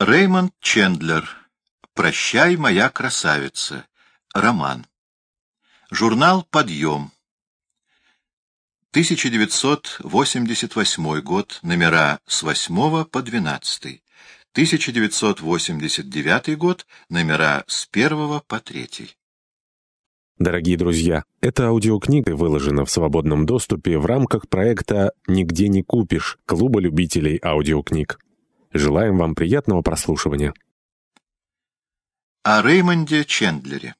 Реймонд Чендлер. «Прощай, моя красавица». Роман. Журнал «Подъем». 1988 год. Номера с 8 по 12. 1989 год. Номера с 1 по 3. Дорогие друзья, эта аудиокнига выложена в свободном доступе в рамках проекта «Нигде не купишь» Клуба любителей аудиокниг. Желаем вам приятного прослушивания. О Реймонде Чендлере.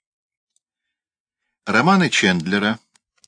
Романы Чендлера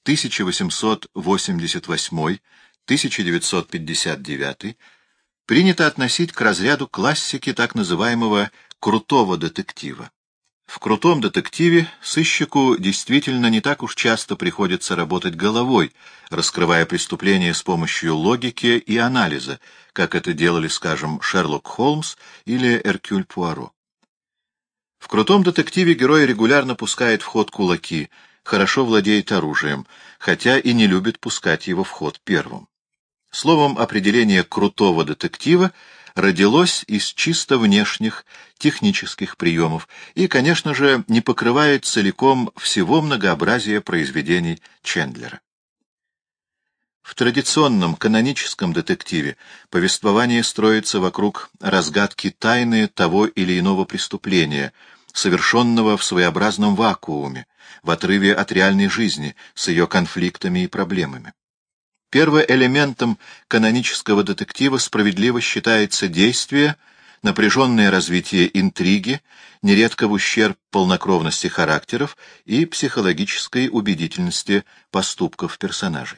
1888-1959 принято относить к разряду классики так называемого «крутого детектива». В крутом детективе сыщику действительно не так уж часто приходится работать головой, раскрывая преступления с помощью логики и анализа, как это делали, скажем, Шерлок Холмс или Эркюль Пуаро. В крутом детективе герой регулярно пускает в ход кулаки, хорошо владеет оружием, хотя и не любит пускать его в ход первым. Словом, определение крутого детектива родилось из чисто внешних технических приемов и, конечно же, не покрывает целиком всего многообразия произведений Чендлера. В традиционном каноническом детективе повествование строится вокруг разгадки тайны того или иного преступления, совершенного в своеобразном вакууме, в отрыве от реальной жизни, с ее конфликтами и проблемами. Первоэлементом канонического детектива справедливо считается действие, напряженное развитие интриги, нередко в ущерб полнокровности характеров и психологической убедительности поступков персонажей.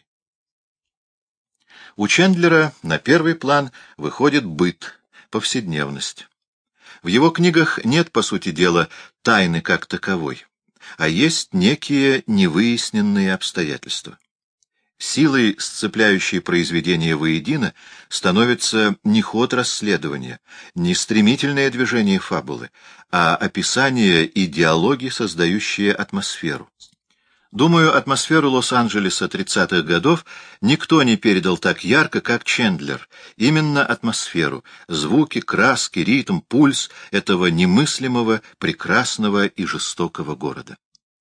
У Чендлера на первый план выходит быт, повседневность. В его книгах нет, по сути дела, тайны как таковой, а есть некие невыясненные обстоятельства. Силой, сцепляющей произведение воедино, становится не ход расследования, не стремительное движение фабулы, а описание и диалоги, создающие атмосферу. Думаю, атмосферу Лос-Анджелеса 30-х годов никто не передал так ярко, как Чендлер. Именно атмосферу, звуки, краски, ритм, пульс этого немыслимого, прекрасного и жестокого города.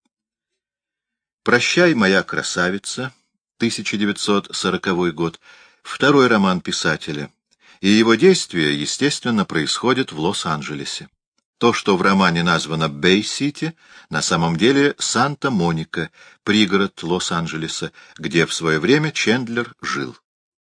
«Прощай, моя красавица», 1940 год, второй роман писателя, и его действия, естественно, происходят в Лос-Анджелесе. То, что в романе названо Бэй-Сити, на самом деле Санта-Моника, пригород Лос-Анджелеса, где в свое время Чендлер жил.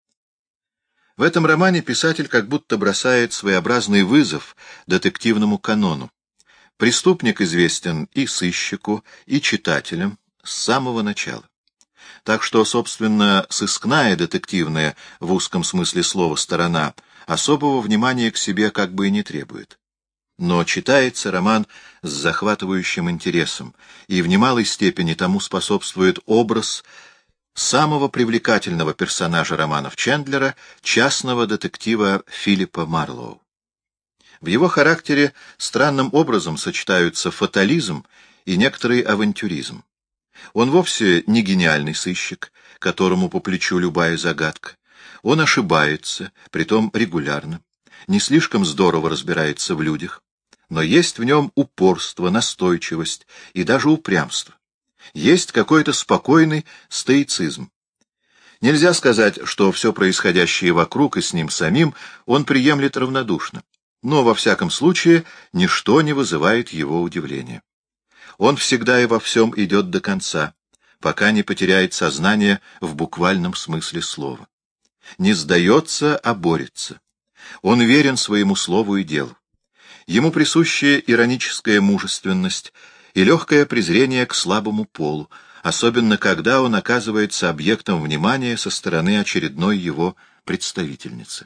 В этом романе писатель как будто бросает своеобразный вызов детективному канону. Преступник известен и сыщику, и читателям с самого начала. Так что, собственно, сыскная детективная в узком смысле слова сторона особого внимания к себе как бы и не требует. Но читается роман с захватывающим интересом, и в немалой степени тому способствует образ самого привлекательного персонажа романов Чендлера, частного детектива Филиппа Марлоу. В его характере странным образом сочетаются фатализм и некоторый авантюризм. Он вовсе не гениальный сыщик, которому по плечу любая загадка. Он ошибается, притом регулярно, не слишком здорово разбирается в людях, но есть в нем упорство, настойчивость и даже упрямство. Есть какой-то спокойный стоицизм. Нельзя сказать, что все происходящее вокруг и с ним самим он приемлет равнодушно, но, во всяком случае, ничто не вызывает его удивления. Он всегда и во всем идет до конца, пока не потеряет сознание в буквальном смысле слова. Не сдается, а борется. Он верен своему слову и делу. Ему присущая ироническая мужественность и легкое презрение к слабому полу, особенно когда он оказывается объектом внимания со стороны очередной его представительницы.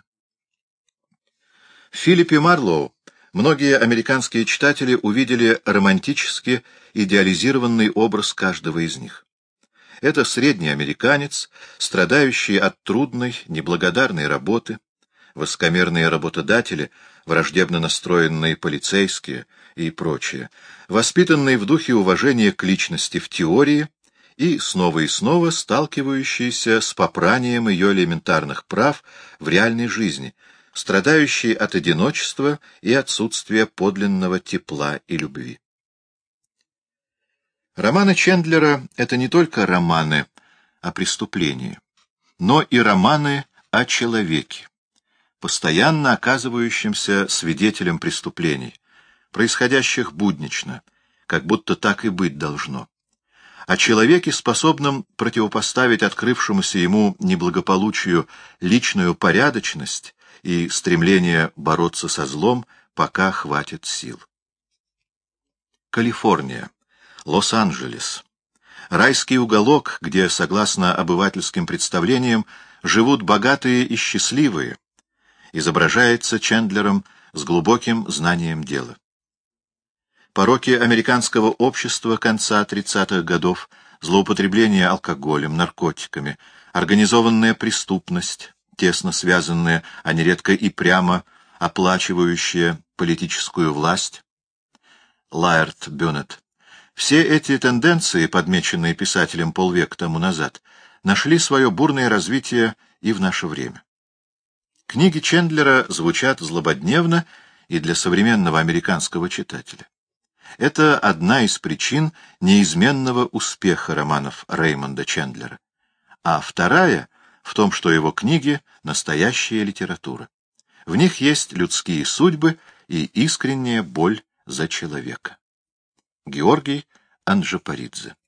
В Филиппе Марлоу многие американские читатели увидели романтически идеализированный образ каждого из них. Это средний американец, страдающий от трудной, неблагодарной работы, высокомерные работодатели, враждебно настроенные полицейские и прочее, воспитанный в духе уважения к личности в теории и снова сталкивающийся с попранием ее элементарных прав в реальной жизни, страдающий от одиночества и отсутствия подлинного тепла и любви. Романы Чендлера — это не только романы о преступлении, но и романы о человеке, постоянно оказывающемся свидетелем преступлений, происходящих буднично, как будто так и быть должно, о человеке, способном противопоставить открывшемуся ему неблагополучию личную порядочность и стремление бороться со злом, пока хватит сил. Калифорния, Лос-Анджелес. Райский уголок, где, согласно обывательским представлениям, живут богатые и счастливые, изображается Чендлером с глубоким знанием дела. Пороки американского общества конца 30-х годов, злоупотребление алкоголем, наркотиками, организованная преступность, тесно связанная, а нередко и прямо оплачивающая политическую власть, Лаэрт Бюнет. Все эти тенденции, подмеченные писателем полвека тому назад, нашли свое бурное развитие и в наше время. Книги Чендлера звучат злободневно и для современного американского читателя. Это одна из причин неизменного успеха романов Реймонда Чендлера. А вторая в том, что его книги — настоящая литература. В них есть людские судьбы и искренняя боль за человека. Георгий Анджапаридзе.